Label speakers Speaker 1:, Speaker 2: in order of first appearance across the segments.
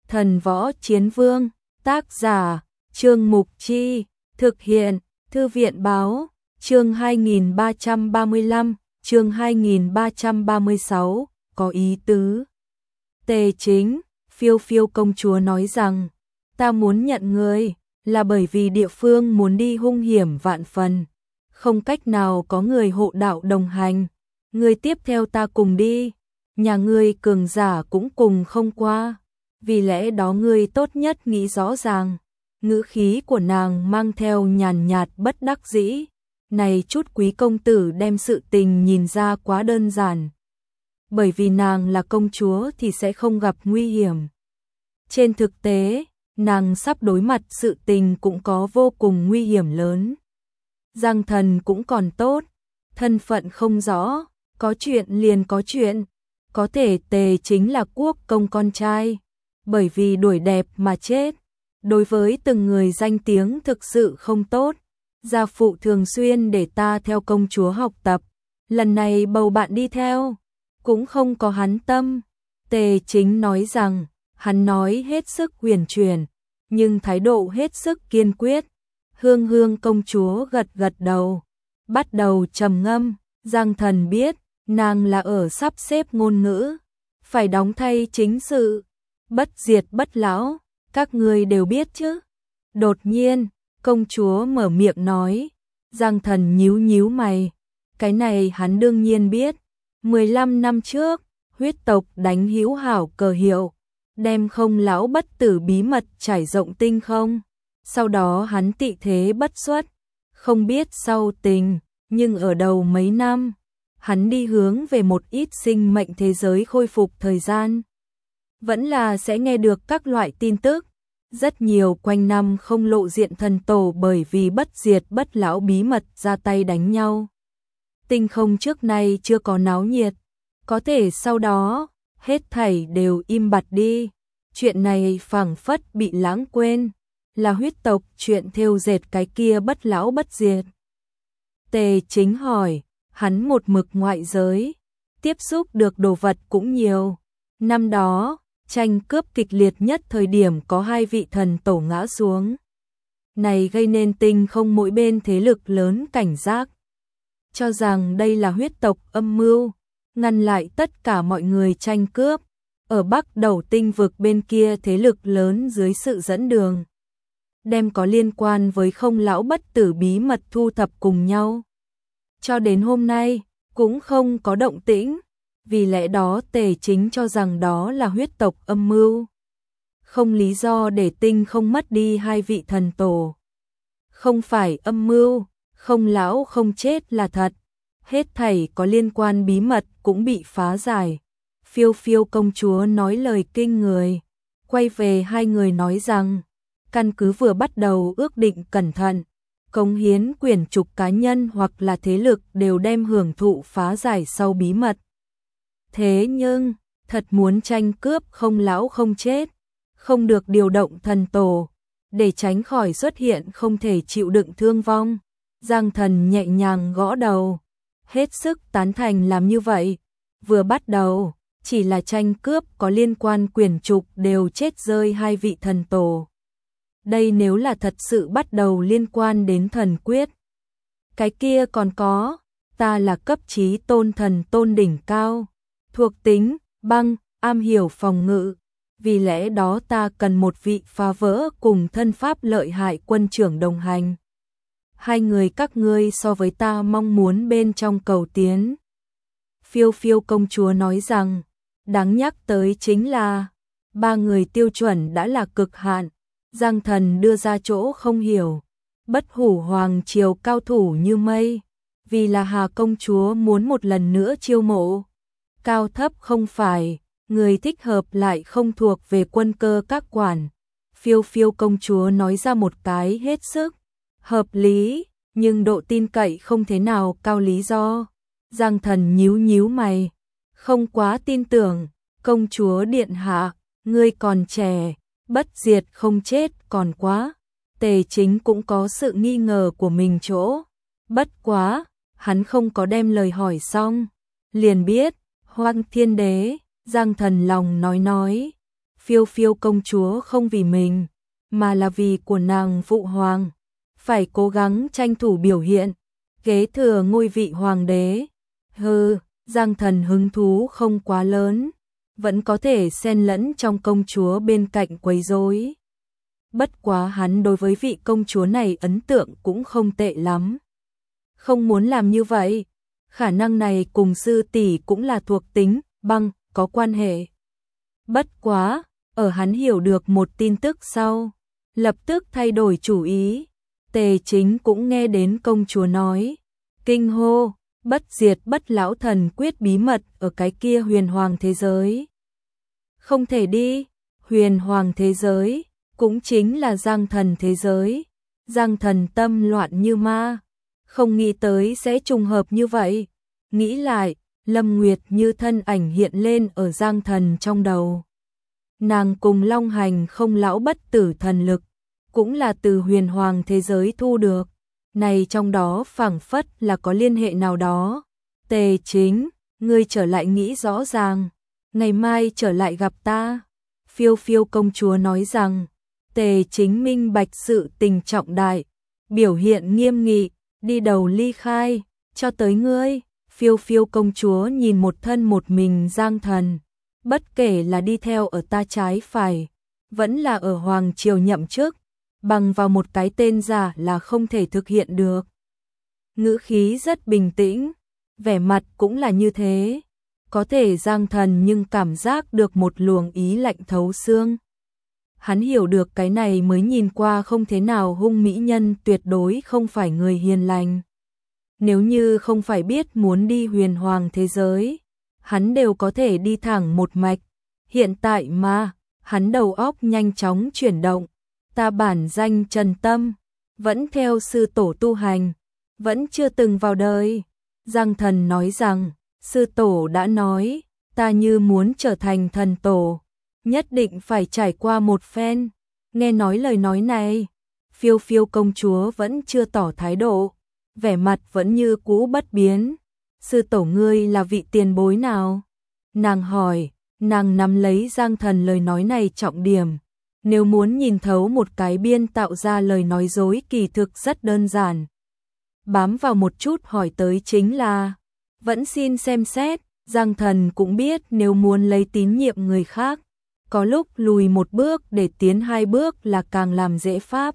Speaker 1: Thần Võ Chiến Vương, tác giả, Trương Mục Chi, thực hiện, Thư viện Báo, chương 2335, chương 2336, có ý tứ. Tề Chính, Phiêu Phiêu công chúa nói rằng, ta muốn nhận ngươi, là bởi vì địa phương muốn đi hung hiểm vạn phần, không cách nào có người hộ đạo đồng hành, ngươi tiếp theo ta cùng đi, nhà ngươi cường giả cũng cùng không qua, vì lẽ đó ngươi tốt nhất nghĩ rõ ràng. Ngữ khí của nàng mang theo nhàn nhạt bất đắc dĩ, này chút quý công tử đem sự tình nhìn ra quá đơn giản. Bởi vì nàng là công chúa thì sẽ không gặp nguy hiểm. Trên thực tế, nàng sắp đối mặt sự tình cũng có vô cùng nguy hiểm lớn. Giang Thần cũng còn tốt, thân phận không rõ, có chuyện liền có chuyện, có thể Tề Chính là quốc công con trai, bởi vì đuổi đẹp mà chết. Đối với từng người danh tiếng thực sự không tốt, gia phụ thường xuyên để ta theo công chúa học tập, lần này bầu bạn đi theo, cũng không có hắn tâm. Tề Chính nói rằng, hắn nói hết sức huyền chuyển, nhưng thái độ hết sức kiên quyết. Hương Hương công chúa gật gật đầu, bắt đầu trầm ngâm. Giang Thần biết, nàng là ở sắp xếp ngôn ngữ, phải đóng thay chính sự, bất diệt bất lão, các ngươi đều biết chứ. Đột nhiên, công chúa mở miệng nói. Giang Thần nhíu nhíu mày, cái này hắn đương nhiên biết. 15 năm trước, huyết tộc đánh hữu hảo cờ hiệu, đem không lão bất tử bí mật trải rộng tinh không. Sau đó hắn tị thế bất xuất, không biết sau tình, nhưng ở đầu mấy năm, hắn đi hướng về một ít sinh mệnh thế giới khôi phục thời gian. Vẫn là sẽ nghe được các loại tin tức, rất nhiều quanh năm không lộ diện thần tổ bởi vì bất diệt bất lão bí mật ra tay đánh nhau. Tinh không trước nay chưa có náo nhiệt, có thể sau đó, hết thảy đều im bặt đi. Chuyện này phảng phất bị lãng quên, là huyết tộc chuyện thêu dệt cái kia bất lão bất diệt. Tề Chính hỏi, hắn một mực ngoại giới, tiếp xúc được đồ vật cũng nhiều. Năm đó, tranh cướp kịch liệt nhất thời điểm có 2 vị thần tổ ngã xuống. Này gây nên tinh không mỗi bên thế lực lớn cảnh giác, cho rằng đây là huyết tộc âm mưu, ngăn lại tất cả mọi người tranh cướp. Ở Bắc Đầu tinh vực bên kia thế lực lớn dưới sự dẫn đường, đem có liên quan với không lão bất tử bí mật thu thập cùng nhau. Cho đến hôm nay, cũng không có động tĩnh, vì lẽ đó Tề Chính cho rằng đó là huyết tộc âm mưu. Không lý do để tinh không mất đi 2 vị thần tổ. Không phải âm mưu, không lão không chết là thật. Hết thảy có liên quan bí mật cũng bị phá giải. Phiêu Phiêu công chúa nói lời kinh người, quay về 2 người nói rằng, căn cứ vừa bắt đầu ước định cẩn thận, cống hiến quyền trục cá nhân hoặc là thế lực đều đem hưởng thụ phá giải sau bí mật. Thế nhưng, thật muốn tranh cướp không lão không chết, không được điều động thần tổ, để tránh khỏi xuất hiện không thể chịu đựng thương vong. Giang Thần nhẹ nhàng gõ đầu, hết sức tán thành làm như vậy. Vừa bắt đầu, chỉ là tranh cướp có liên quan quyền trục đều chết rơi 2 vị thần tổ. Đây nếu là thật sự bắt đầu liên quan đến thần quyết. Cái kia còn có, ta là cấp chí tôn thần tôn đỉnh cao, thuộc tính, băng, am hiểu phòng ngự. Vì lẽ đó ta cần một vị phá vỡ cùng thân pháp lợi hại quân trưởng đồng hành. 2 người các ngươi so với ta mong muốn bên trong cầu tiến. Phiêu Phiêu công chúa nói rằng, đáng nhắc tới chính là 3 người tiêu chuẩn đã là cực hạn. Giang Thần đưa ra chỗ không hiểu, Bất Hủ hoàng triều cao thủ như mây, vì là Hà công chúa muốn một lần nữa chiêu mộ. Cao thấp không phải, người thích hợp lại không thuộc về quân cơ các quản. Phiêu Phiêu công chúa nói ra một cái hết sức hợp lý, nhưng độ tin cậy không thế nào cao lý do. Giang Thần nhíu nhíu mày, không quá tin tưởng. Công chúa điện hạ, ngươi còn trẻ, bất diệt không chết còn quá. Tề Chính cũng có sự nghi ngờ của mình chỗ. Bất quá, hắn không có đem lời hỏi xong, liền biết, Hoang Thiên Đế. Giang Thần lòng nói. Phiêu Phiêu công chúa không vì mình, mà là vì của nàng phụ hoàng, phải cố gắng tranh thủ biểu hiện, kế thừa ngôi vị hoàng đế. Giang Thần hứng thú không quá lớn, vẫn có thể xen lẫn trong công chúa bên cạnh quấy rối. Bất quá hắn đối với vị công chúa này ấn tượng cũng không tệ lắm. Không muốn làm như vậy, khả năng này cùng sư tỷ cũng là thuộc tính băng có quan hệ. Bất quá, ở hắn hiểu được một tin tức sau, lập tức thay đổi chủ ý. Tề Chính cũng nghe đến công chúa nói, kinh hô, bất diệt bất lão thần quyết bí mật ở cái kia huyền hoàng thế giới. Không thể đi, huyền hoàng thế giới, cũng chính là Giang Thần thế giới. Giang Thần tâm loạn như ma, không nghĩ tới sẽ trùng hợp như vậy. Nghĩ lại, Lâm Nguyệt như thân ảnh hiện lên ở Giang Thần trong đầu. Nàng cùng Long Hành không lão bất tử thần lực, cũng là từ huyền hoàng thế giới thu được. Này trong đó phảng phất là có liên hệ nào đó. Tề Chính, ngươi trở lại nghĩ rõ ràng, ngày mai trở lại gặp ta. Phiêu Phiêu công chúa nói rằng, Tề Chính minh bạch sự tình trọng đại, biểu hiện nghiêm nghị, đi đầu ly khai, cho tới ngươi. Phiêu Phiêu công chúa nhìn một thân một mình Giang Thần, bất kể là đi theo ở ta trái phải, vẫn là ở hoàng triều nhậm chức, bằng vào một cái tên giả là không thể thực hiện được. Ngữ khí rất bình tĩnh, vẻ mặt cũng là như thế. Có thể Giang Thần nhưng cảm giác được một luồng ý lạnh thấu xương. Hắn hiểu được cái này mới nhìn qua không thế nào hung mỹ nhân tuyệt đối không phải người hiền lành. Nếu như không phải biết muốn đi huyền hoàng thế giới, hắn đều có thể đi thẳng một mạch. Hiện tại mà, hắn đầu óc nhanh chóng chuyển động. Ta bản danh Trần Tâm, vẫn theo sư tổ tu hành, vẫn chưa từng vào đời. Giang Thần nói rằng, sư tổ đã nói, ta như muốn trở thành thần tổ, nhất định phải trải qua một phen. Nghe nói lời nói này, Phiêu Phiêu công chúa vẫn chưa tỏ thái độ, vẻ mặt vẫn như cũ bất biến. Sư tổ ngươi là vị tiền bối nào? Nàng hỏi, nàng nắm lấy Giang Thần lời nói này trọng điểm. Nếu muốn nhìn thấu một cái biên tạo ra lời nói dối kỳ thực rất đơn giản. Bám vào một chút hỏi tới chính là, vẫn xin xem xét. Giang Thần cũng biết nếu muốn lấy tín nhiệm người khác, có lúc lùi một bước để tiến hai bước là càng làm dễ pháp.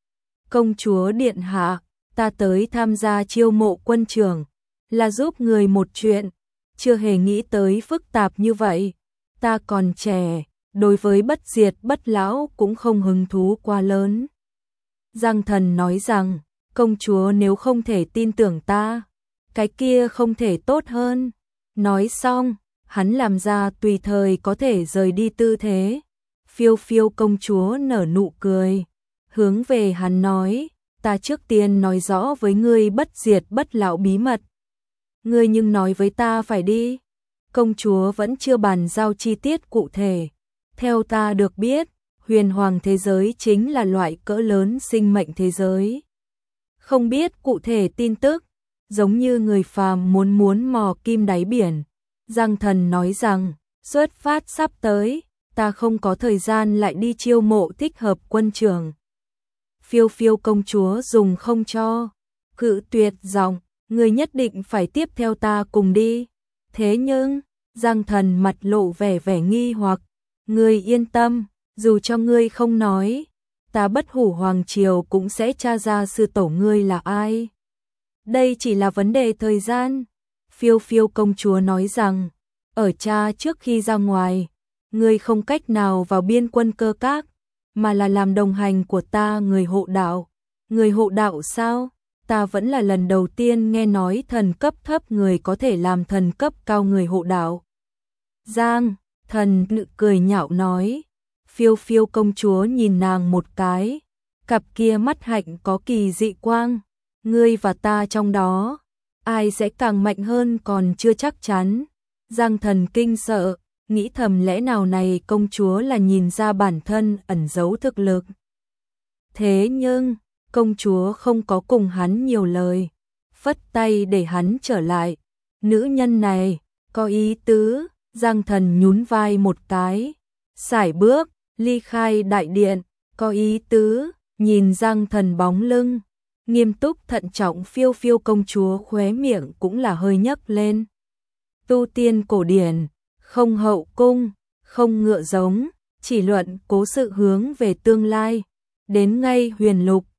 Speaker 1: Công chúa điện hạ, ta tới tham gia chiêu mộ quân trưởng, là giúp người một chuyện, chưa hề nghĩ tới phức tạp như vậy. Ta còn trẻ, đối với bất diệt bất lão cũng không hứng thú quá lớn. Giang Thần nói rằng, công chúa nếu không thể tin tưởng ta, cái kia không thể tốt hơn. Nói xong, hắn làm ra tùy thời có thể rời đi tư thế. Phiêu Phiêu công chúa nở nụ cười, hướng về hắn nói, ta trước tiên nói rõ với ngươi bất diệt bất lão bí mật. Ngươi nhưng nói với ta phải đi. Công chúa vẫn chưa bàn giao chi tiết cụ thể. Theo ta được biết, huyền hoàng thế giới chính là loại cỡ lớn sinh mệnh thế giới. Không biết cụ thể tin tức, giống như người phàm muốn mò kim đáy biển. Giang Thần nói rằng, xuất phát sắp tới, ta không có thời gian lại đi chiêu mộ thích hợp quân trưởng. Phiêu Phiêu công chúa dùng không cho, cự tuyệt giọng, ngươi nhất định phải tiếp theo ta cùng đi. Thế nhưng, Giang Thần mặt lộ vẻ nghi hoặc, ngươi yên tâm, dù cho ngươi không nói, ta Bất Hủ hoàng triều cũng sẽ tra ra sư tổ ngươi là ai. Đây chỉ là vấn đề thời gian. Phiêu Phiêu công chúa nói rằng, ở cha trước khi ra ngoài, ngươi không cách nào vào biên quân cơ các, mà là làm đồng hành của ta người hộ đạo. Người hộ đạo sao? Ta vẫn là lần đầu tiên nghe nói thần cấp thấp người có thể làm thần cấp cao người hộ đạo. Giang Thần nụ cười nhạo nói. Phiêu Phiêu công chúa nhìn nàng một cái, cặp kia mắt hạnh có kỳ dị quang. Ngươi và ta trong đó, ai sẽ càng mạnh hơn còn chưa chắc chắn. Giang Thần kinh sợ, nghĩ thầm lẽ nào này công chúa là nhìn ra bản thân ẩn giấu thực lực. Thế nhưng, công chúa không có cùng hắn nhiều lời, phất tay để hắn trở lại. Nữ nhân này, có ý tứ. Giang Thần nhún vai một cái, sải bước, ly khai đại điện, có ý tứ, nhìn Giang Thần bóng lưng, nghiêm túc thận trọng phiêu phiêu công chúa khóe miệng cũng là hơi nhấc lên. Tu tiên cổ điển, không hậu cung, không ngựa giống, chỉ luận cố sự hướng về tương lai, đến ngay huyền lục,